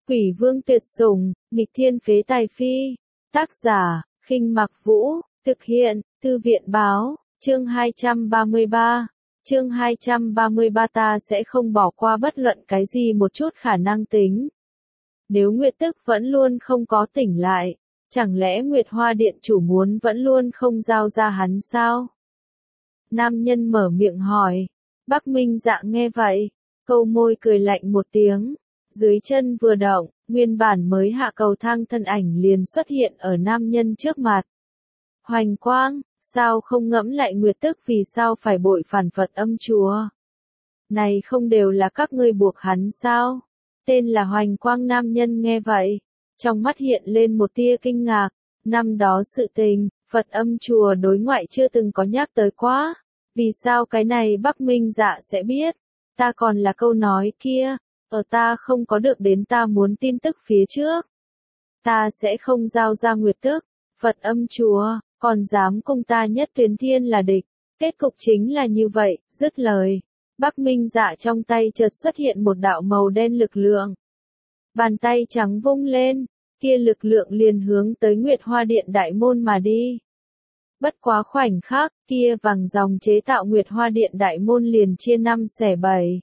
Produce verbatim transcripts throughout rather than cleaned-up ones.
Quỷ vương tuyệt sủng, nghịch thiên phế tài phi. Tác giả, Khinh Mặc Vũ, thực hiện, Thư viện báo, chương hai trăm ba mươi ba. Chương hai trăm ba mươi ba ta sẽ không bỏ qua bất luận cái gì một chút khả năng tính. Nếu Nguyệt Tức vẫn luôn không có tỉnh lại, chẳng lẽ Nguyệt Hoa Điện chủ muốn vẫn luôn không giao ra hắn sao? Nam nhân mở miệng hỏi. Bắc Minh Dạ nghe vậy, câu môi cười lạnh một tiếng, dưới chân vừa động, nguyên bản mới hạ cầu thang thân ảnh liền xuất hiện ở nam nhân trước mặt. Hoành Quang, sao không ngẫm lại Nguyệt Tức vì sao phải bội phản Phật Âm Chùa? Này không đều là các ngươi buộc hắn sao? Tên là Hoành Quang nam nhân nghe vậy, trong mắt hiện lên một tia kinh ngạc, năm đó sự tình, Phật Âm Chùa đối ngoại chưa từng có nhắc tới quá, vì sao cái này Bắc Minh Dạ sẽ biết? Ta còn là câu nói kia, ở ta không có được đến ta muốn tin tức phía trước. Ta sẽ không giao ra Nguyệt Tức, Phật Âm Chùa, còn dám cùng ta nhất tuyến thiên là địch. Kết cục chính là như vậy, dứt lời. Bắc Minh Dạ trong tay chợt xuất hiện một đạo màu đen lực lượng. Bàn tay trắng vung lên, kia lực lượng liền hướng tới Nguyệt Hoa Điện đại môn mà đi. Bất quá khoảnh khắc, kia vàng dòng chế tạo Nguyệt Hoa Điện đại môn liền chia năm xẻ bảy.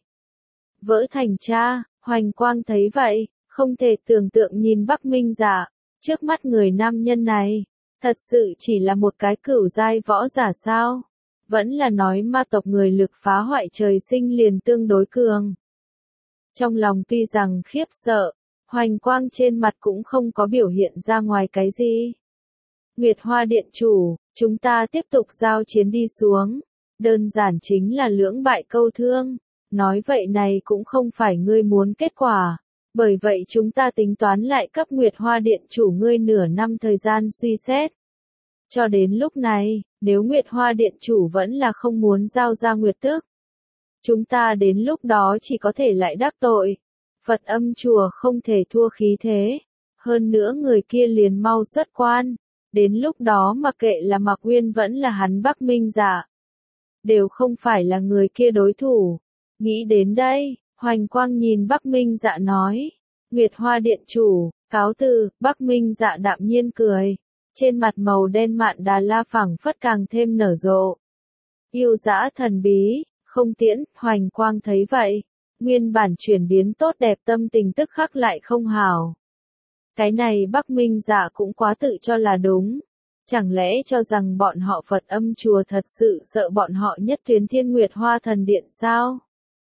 Vỡ thành cha, Hoành Quang thấy vậy, không thể tưởng tượng nhìn Bắc Minh Dạ, trước mắt người nam nhân này, thật sự chỉ là một cái cửu giai võ giả sao? Vẫn là nói ma tộc người lực phá hoại trời sinh liền tương đối cường. Trong lòng tuy rằng khiếp sợ, Hoành Quang trên mặt cũng không có biểu hiện ra ngoài cái gì. Nguyệt Hoa Điện chủ, chúng ta tiếp tục giao chiến đi xuống, đơn giản chính là lưỡng bại câu thương, nói vậy này cũng không phải ngươi muốn kết quả, bởi vậy chúng ta tính toán lại cấp Nguyệt Hoa Điện chủ ngươi nửa năm thời gian suy xét. Cho đến lúc này, nếu Nguyệt Hoa Điện chủ vẫn là không muốn giao ra Nguyệt Tức, chúng ta đến lúc đó chỉ có thể lại đắc tội. Phật Âm Chùa không thể thua khí thế, hơn nữa người kia liền mau xuất quan, đến lúc đó mặc kệ là Mạc Uyên vẫn là hắn Bắc Minh Dạ, đều không phải là người kia đối thủ. Nghĩ đến đây, Hoành Quang nhìn Bắc Minh Dạ nói, Nguyệt Hoa Điện chủ, cáo từ. Bắc Minh Dạ đạm nhiên cười, trên mặt màu đen mạn đà la phẳng phất càng thêm nở rộ. Yêu dã thần bí, không tiễn. Hoành Quang thấy vậy, nguyên bản chuyển biến tốt đẹp tâm tình tức khắc lại không hảo. Cái này Bắc Minh Dạ cũng quá tự cho là đúng. Chẳng lẽ cho rằng bọn họ Phật Âm Chùa thật sự sợ bọn họ nhất tuyến thiên Nguyệt Hoa Thần Điện sao?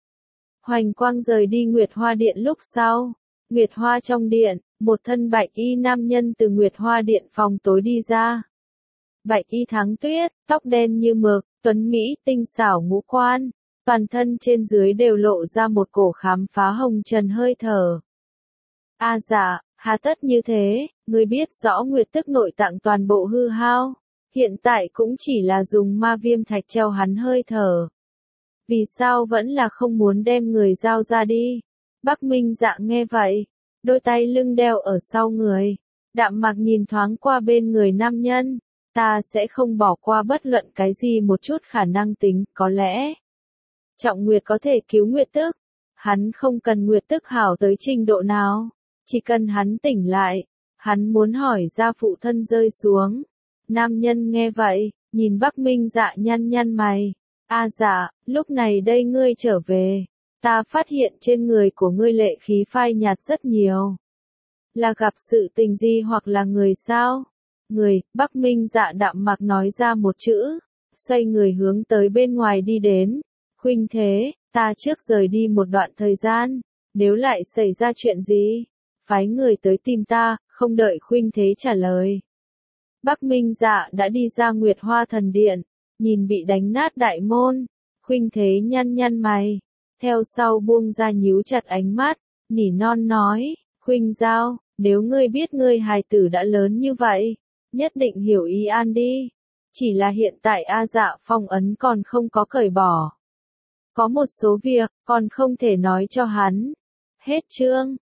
Hoành Quang rời đi Nguyệt Hoa Điện lúc sau, Nguyệt Hoa trong điện, một thân bạch y nam nhân từ Nguyệt Hoa Điện phòng tối đi ra. Bạch y thắng tuyết, tóc đen như mực, tuấn mỹ, tinh xảo ngũ quan, toàn thân trên dưới đều lộ ra một cổ khám phá hồng trần hơi thở. A dạ, hà tất như thế, ngươi biết rõ Nguyệt Tức nội tạng toàn bộ hư hao, hiện tại cũng chỉ là dùng ma viêm thạch treo hắn hơi thở. Vì sao vẫn là không muốn đem người giao ra đi? Bắc Minh Dạ nghe vậy, đôi tay lưng đeo ở sau người, đạm mạc nhìn thoáng qua bên người nam nhân, ta sẽ không bỏ qua bất luận cái gì một chút khả năng tính, có lẽ Trọng Nguyệt có thể cứu Nguyệt Tức, hắn không cần Nguyệt Tức hảo tới trình độ nào, chỉ cần hắn tỉnh lại, hắn muốn hỏi ra phụ thân rơi xuống. Nam nhân nghe vậy, nhìn Bắc Minh Dạ nhăn nhăn mày. A dạ, lúc này đây ngươi trở về, ta phát hiện trên người của ngươi lệ khí phai nhạt rất nhiều. Là gặp sự tình gì hoặc là người sao? Người. Bắc Minh Dạ đạm mạc nói ra một chữ, xoay người hướng tới bên ngoài đi đến. Khuynh Thế, ta trước rời đi một đoạn thời gian, nếu lại xảy ra chuyện gì, phái người tới tìm ta. Không đợi Khuynh Thế trả lời, Bắc Minh Dạ đã đi ra Nguyệt Hoa Thần Điện. Nhìn bị đánh nát đại môn, Khuynh Thế nhăn nhăn mày, theo sau buông ra nhíu chặt ánh mắt, nỉ non nói, Khuynh Giao, nếu ngươi biết ngươi hài tử đã lớn như vậy, nhất định hiểu ý an đi, chỉ là hiện tại A Dạ phong ấn còn không có cởi bỏ. Có một số việc, còn không thể nói cho hắn. Hết chương.